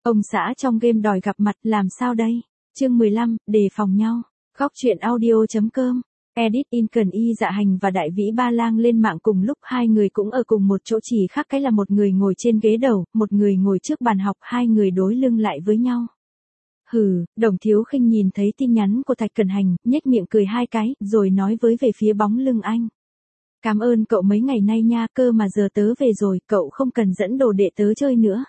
Ông xã trong game đòi gặp mặt làm sao đây? Chương 15, đề phòng nhau. Góc truyện audio.com. Edit in Cần Y Dạ Hành và Đại Vĩ Ba Lang lên mạng cùng lúc, hai người cũng ở cùng một chỗ, chỉ khác cái là một người ngồi trên ghế đầu, một người ngồi trước bàn học, hai người đối lưng lại với nhau. Hừ, Đồng Thiếu Khinh nhìn thấy tin nhắn của Thạch Cần Hành, nhếch miệng cười hai cái, rồi nói với về phía bóng lưng anh. Cảm ơn cậu mấy ngày nay nha, cơ mà giờ tớ về rồi, cậu không cần dẫn đồ đệ tớ chơi nữa.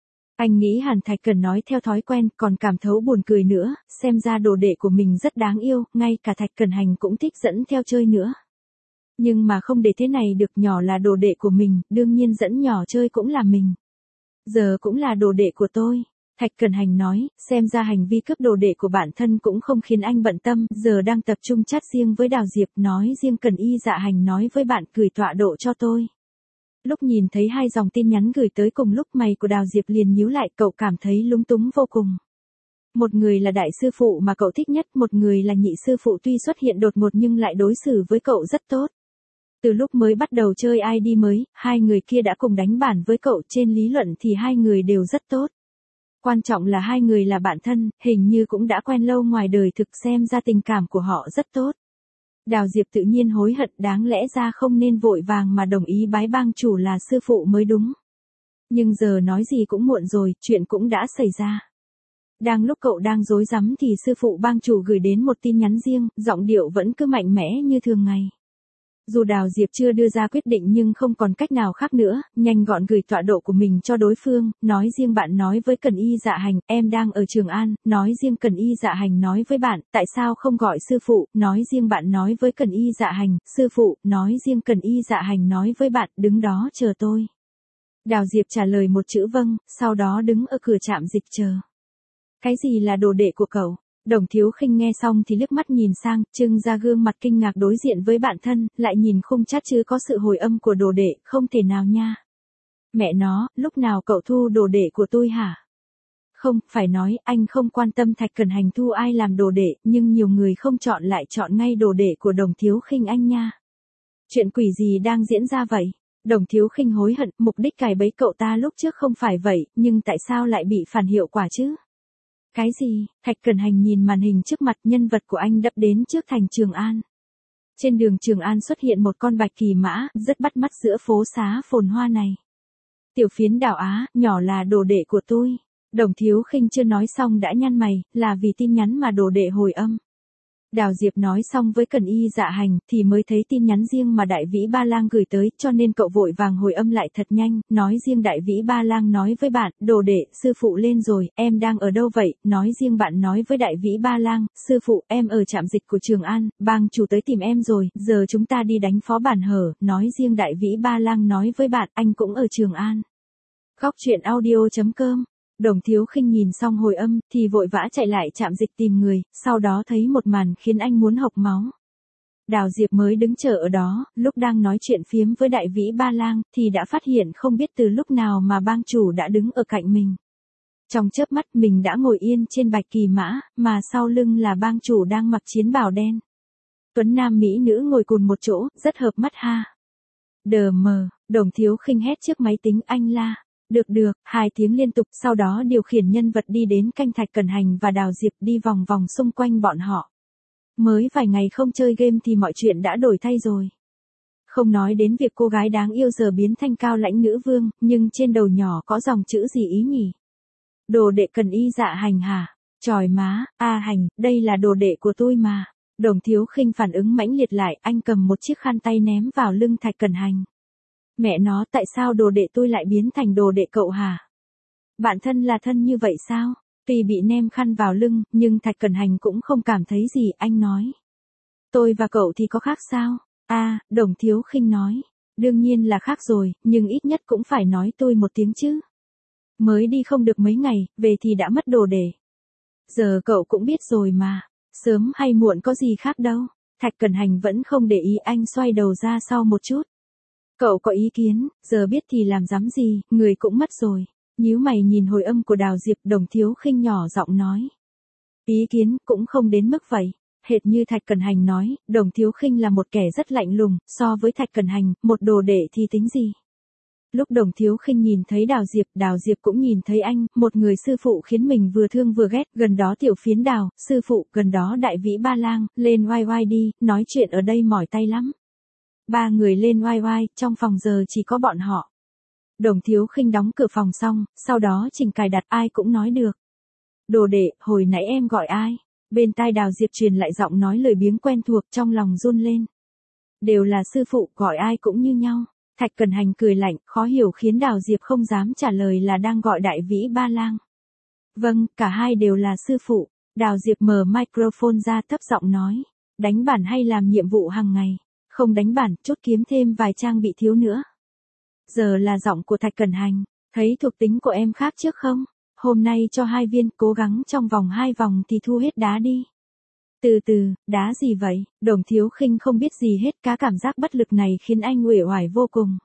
Anh nghĩ hẳn Thạch Cần nói theo thói quen, còn cảm thấu buồn cười nữa, xem ra đồ đệ của mình rất đáng yêu, ngay cả Thạch Cần Hành cũng thích dẫn theo chơi nữa. Nhưng mà không để thế này được, nhỏ là đồ đệ của mình, đương nhiên dẫn nhỏ chơi cũng là mình. Giờ cũng là đồ đệ của tôi. Thạch Cần Hành nói, xem ra hành vi cướp đồ đệ của bản thân cũng không khiến anh bận tâm, giờ đang tập trung chat riêng với Đào Diệp, nói riêng Cần Y Dạ Hành nói với bạn gửi tọa độ cho tôi. Lúc nhìn thấy hai dòng tin nhắn gửi tới cùng lúc, mày của Đào Diệp liền nhíu lại, cậu cảm thấy lúng túng vô cùng. Một người là đại sư phụ mà cậu thích nhất, một người là nhị sư phụ tuy xuất hiện đột ngột nhưng lại đối xử với cậu rất tốt. Từ lúc mới bắt đầu chơi ID mới, hai người kia đã cùng đánh bản với cậu, trên lý luận thì hai người đều rất tốt. Quan trọng là hai người là bạn thân, hình như cũng đã quen lâu ngoài đời thực, xem ra tình cảm của họ rất tốt. Đào Diệp tự nhiên hối hận, đáng lẽ ra không nên vội vàng mà đồng ý bái bang chủ là sư phụ mới đúng. Nhưng giờ nói gì cũng muộn rồi, chuyện cũng đã xảy ra. Đang lúc cậu đang rối rắm thì sư phụ bang chủ gửi đến một tin nhắn riêng, giọng điệu vẫn cứ mạnh mẽ như thường ngày. Dù Đào Diệp chưa đưa ra quyết định nhưng không còn cách nào khác nữa, nhanh gọn gửi tọa độ của mình cho đối phương, nói riêng bạn nói với Cần Y Dạ Hành, em đang ở Trường An, nói riêng Cần Y Dạ Hành nói với bạn, tại sao không gọi sư phụ, nói riêng bạn nói với Cần Y Dạ Hành, sư phụ, nói riêng Cần Y Dạ Hành nói với bạn, đứng đó chờ tôi. Đào Diệp trả lời một chữ vâng, sau đó đứng ở cửa trạm dịch chờ. Cái gì là đồ đệ của cậu? Đồng Thiếu Khinh nghe xong thì liếc mắt nhìn sang, trưng ra gương mặt kinh ngạc đối diện với bạn thân, lại nhìn khung chat chứ có sự hồi âm của đồ đệ, không thể nào nha. Mẹ nó, lúc nào cậu thu đồ đệ của tôi hả? Không, phải nói, anh không quan tâm Thạch Cần Hành thu ai làm đồ đệ, nhưng nhiều người không chọn lại chọn ngay đồ đệ của Đồng Thiếu Khinh anh nha. Chuyện quỷ gì đang diễn ra vậy? Đồng Thiếu Khinh hối hận, mục đích cài bẫy cậu ta lúc trước không phải vậy, nhưng tại sao lại bị phản hiệu quả chứ? Cái gì? Thạch Cần Hành nhìn màn hình trước mặt, nhân vật của anh đập đến trước thành Trường An. Trên đường Trường An xuất hiện một con bạch kỳ mã, rất bắt mắt giữa phố xá phồn hoa này. Tiểu phiến Đào Á, nhỏ là đồ đệ của tôi. Đồng Thiếu Khinh chưa nói xong đã nhăn mày, là vì tin nhắn mà đồ đệ hồi âm. Đào Diệp nói xong với Cần Y Dạ Hành thì mới thấy tin nhắn riêng mà Đại Vĩ Ba Lang gửi tới, cho nên cậu vội vàng hồi âm lại thật nhanh, nói riêng Đại Vĩ Ba Lang nói với bạn, đồ đệ, sư phụ lên rồi, em đang ở đâu vậy? Nói riêng bạn nói với Đại Vĩ Ba Lang, sư phụ, em ở trạm dịch của Trường An, bang chủ tới tìm em rồi, giờ chúng ta đi đánh Phó Bản Hở, nói riêng Đại Vĩ Ba Lang nói với bạn, anh cũng ở Trường An. Góc truyện audio.com. Đồng Thiếu Khinh nhìn xong hồi âm, thì vội vã chạy lại trạm dịch tìm người, sau đó thấy một màn khiến anh muốn hộc máu. Đào Diệp mới đứng chờ ở đó, lúc đang nói chuyện phiếm với Đại Vĩ Ba Lang, thì đã phát hiện không biết từ lúc nào mà bang chủ đã đứng ở cạnh mình. Trong chớp mắt mình đã ngồi yên trên bạch kỳ mã, mà sau lưng là bang chủ đang mặc chiến bào đen. Tuấn nam mỹ nữ ngồi cùng một chỗ, rất hợp mắt ha. Đờ mờ, Đồng Thiếu Khinh hét trước máy tính, anh la. Được, hai tiếng liên tục, sau đó điều khiển nhân vật đi đến canh Thạch Cần Hành và Đào Diệp, đi vòng vòng xung quanh bọn họ. Mới vài ngày không chơi game thì mọi chuyện đã đổi thay rồi. Không nói đến việc cô gái đáng yêu giờ biến thành cao lãnh nữ vương, nhưng trên đầu nhỏ có dòng chữ gì ý nhỉ? Đồ đệ Cần Y Dạ Hành hả? Chòi má, Hành, đây là đồ đệ của tôi mà. Đồng Thiếu Khinh phản ứng mãnh liệt lại, anh cầm một chiếc khăn tay ném vào lưng Thạch Cần Hành. Mẹ nó, tại sao đồ đệ tôi lại biến thành đồ đệ cậu hả? Bạn thân là thân như vậy sao? Tuy bị ném khăn vào lưng, nhưng Thạch Cần Hành cũng không cảm thấy gì, anh nói. Tôi và cậu thì có khác sao? Đồng Thiếu Khinh nói. Đương nhiên là khác rồi, nhưng ít nhất cũng phải nói tôi một tiếng chứ. Mới đi không được mấy ngày, về thì đã mất đồ đệ. Giờ cậu cũng biết rồi mà. Sớm hay muộn có gì khác đâu. Thạch Cần Hành vẫn không để ý, anh xoay đầu ra sau một chút. Cậu có ý kiến, giờ biết thì làm dám gì, người cũng mất rồi. Nhíu mày nhìn hồi âm của Đào Diệp, Đồng Thiếu Khinh nhỏ giọng nói. Ý kiến cũng không đến mức vậy. Hệt như Thạch Cần Hành nói, Đồng Thiếu Khinh là một kẻ rất lạnh lùng, so với Thạch Cần Hành, một đồ đệ thì tính gì. Lúc Đồng Thiếu Khinh nhìn thấy Đào Diệp cũng nhìn thấy anh, một người sư phụ khiến mình vừa thương vừa ghét, gần đó Tiểu Phiến Đào, sư phụ, gần đó Đại Vĩ Ba Lang, lên oai oai đi, nói chuyện ở đây mỏi tay lắm. Ba người lên oai oai, trong phòng giờ chỉ có bọn họ. Đồng Thiếu Khinh đóng cửa phòng xong, sau đó chỉnh cài đặt ai cũng nói được. Đồ đệ, hồi nãy em gọi ai? Bên tai Đào Diệp truyền lại giọng nói lời biếng quen thuộc, trong lòng run lên. Đều là sư phụ, gọi ai cũng như nhau. Thạch Cẩn Hành cười lạnh, khó hiểu khiến Đào Diệp không dám trả lời là đang gọi Đại Vĩ Ba Lang. Vâng, cả hai đều là sư phụ. Đào Diệp mở microphone ra thấp giọng nói. Đánh bản hay làm nhiệm vụ hàng ngày? Không đánh bản, chốt kiếm thêm vài trang bị thiếu nữa. Giờ là giọng của Thạch Cẩn Hành. Thấy thuộc tính của em khác trước không? Hôm nay cho 2 viên, cố gắng trong vòng 2 vòng thì thu hết đá đi. Từ từ, đá gì vậy? Đồng Thiếu Khinh không biết gì hết, cá cảm giác bất lực này khiến anh uể oải vô cùng.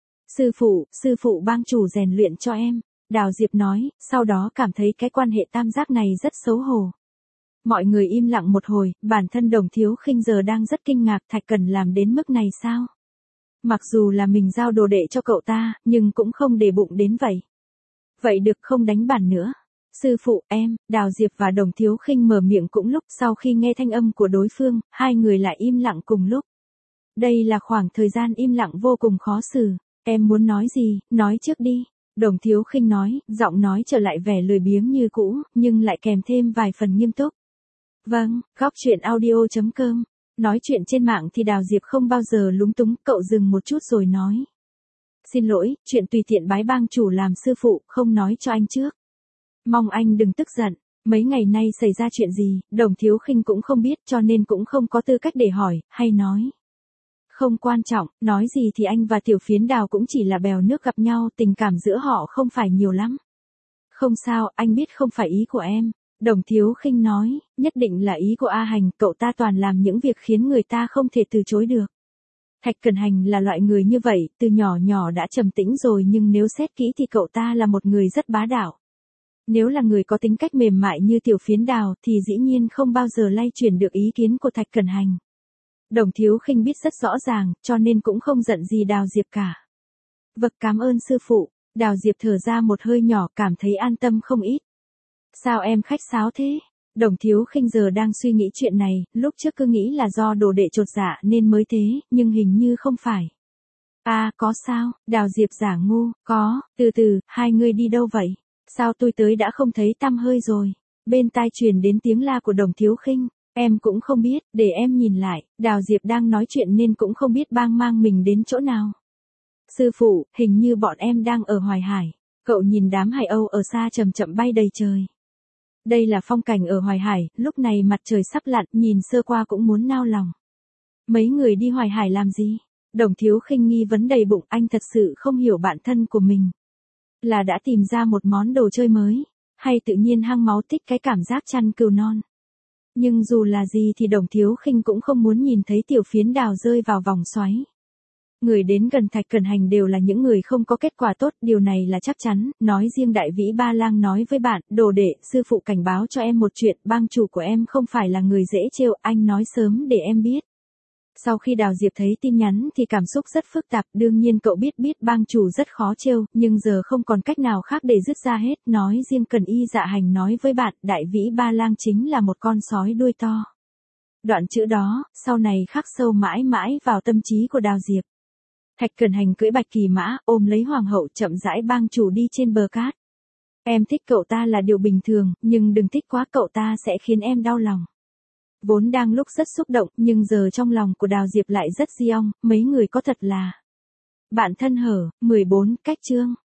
Sư phụ bang chủ rèn luyện cho em. Đào Diệp nói, sau đó cảm thấy cái quan hệ tam giác này rất xấu hổ. Mọi người im lặng một hồi, bản thân Đồng Thiếu Khinh giờ đang rất kinh ngạc, Thạch Cẩn làm đến mức này sao? Mặc dù là mình giao đồ đệ cho cậu ta, nhưng cũng không để bụng đến vậy. Vậy được không đánh bản nữa? Sư phụ, em, Đào Diệp và Đồng Thiếu Khinh mở miệng cũng lúc sau khi nghe thanh âm của đối phương, hai người lại im lặng cùng lúc. Đây là khoảng thời gian im lặng vô cùng khó xử. Em muốn nói gì, nói trước đi. Đồng Thiếu Khinh nói, giọng nói trở lại vẻ lười biếng như cũ, nhưng lại kèm thêm vài phần nghiêm túc. Vâng, góc chuyện audio.com. Nói chuyện trên mạng thì Đào Diệp không bao giờ lúng túng, cậu dừng một chút rồi nói. Xin lỗi, chuyện tùy tiện bái bang chủ làm sư phụ, không nói cho anh trước. Mong anh đừng tức giận, mấy ngày nay xảy ra chuyện gì, Đồng Thiếu Khinh cũng không biết cho nên cũng không có tư cách để hỏi, hay nói. Không quan trọng, nói gì thì anh và Tiểu Phiến Đào cũng chỉ là bèo nước gặp nhau, tình cảm giữa họ không phải nhiều lắm. Không sao, anh biết không phải ý của em. Đồng Thiếu Khinh nói, nhất định là ý của A Hành, cậu ta toàn làm những việc khiến người ta không thể từ chối được. Thạch Cẩn Hành là loại người như vậy, từ nhỏ nhỏ đã trầm tĩnh rồi nhưng nếu xét kỹ thì cậu ta là một người rất bá đạo. Nếu là người có tính cách mềm mại như Tiểu Phiến Đào thì dĩ nhiên không bao giờ lay chuyển được ý kiến của Thạch Cẩn Hành. Đồng Thiếu Khinh biết rất rõ ràng, cho nên cũng không giận gì Đào Diệp cả. Vâng, cảm ơn sư phụ. Đào Diệp thở ra một hơi nhỏ, cảm thấy an tâm không ít. Sao em khách sáo thế? Đồng Thiếu Khinh giờ đang suy nghĩ chuyện này, lúc trước cứ nghĩ là do đồ đệ chột dạ nên mới thế, nhưng hình như không phải. À, có sao? Đào Diệp giả ngu, có, từ, hai người đi đâu vậy? Sao tôi tới đã không thấy tăm hơi rồi? Bên tai truyền đến tiếng la của Đồng Thiếu Khinh. Em cũng không biết, để em nhìn lại, Đào Diệp đang nói chuyện nên cũng không biết bang mang mình đến chỗ nào. Sư phụ, hình như bọn em đang ở Hoài Hải. Cậu nhìn đám hải âu ở xa chậm chậm bay đầy trời. Đây là phong cảnh ở Hoài Hải, lúc này mặt trời sắp lặn, nhìn sơ qua cũng muốn nao lòng. Mấy người đi Hoài Hải làm gì? Đồng Thiếu Khinh nghi vấn đầy bụng, anh thật sự không hiểu bản thân của mình. Là đã tìm ra một món đồ chơi mới, hay tự nhiên hăng máu thích cái cảm giác chăn cừu non. Nhưng dù là gì thì Đồng Thiếu Khinh cũng không muốn nhìn thấy Tiểu Phiến Đào rơi vào vòng xoáy. Người đến gần Thạch Cẩn Hành đều là những người không có kết quả tốt, điều này là chắc chắn, nói riêng Đại Vĩ Ba Lang nói với bạn, đồ đệ, sư phụ cảnh báo cho em một chuyện, bang chủ của em không phải là người dễ trêu, anh nói sớm để em biết. Sau khi Đào Diệp thấy tin nhắn thì cảm xúc rất phức tạp, đương nhiên cậu biết bang chủ rất khó trêu, nhưng giờ không còn cách nào khác để dứt ra hết, nói riêng Cần Y Dạ Hành nói với bạn, Đại Vĩ Ba Lang chính là một con sói đuôi to. Đoạn chữ đó, sau này khắc sâu mãi mãi vào tâm trí của Đào Diệp. Thạch Cẩn Hành cưỡi bạch kỳ mã, ôm lấy hoàng hậu chậm rãi bang chủ đi trên bờ cát. Em thích cậu ta là điều bình thường, nhưng đừng thích quá, cậu ta sẽ khiến em đau lòng. Vốn đang lúc rất xúc động, nhưng giờ trong lòng của Đào Diệp lại rất di ong, mấy người có thật là bạn thân hở. 14, cách chương.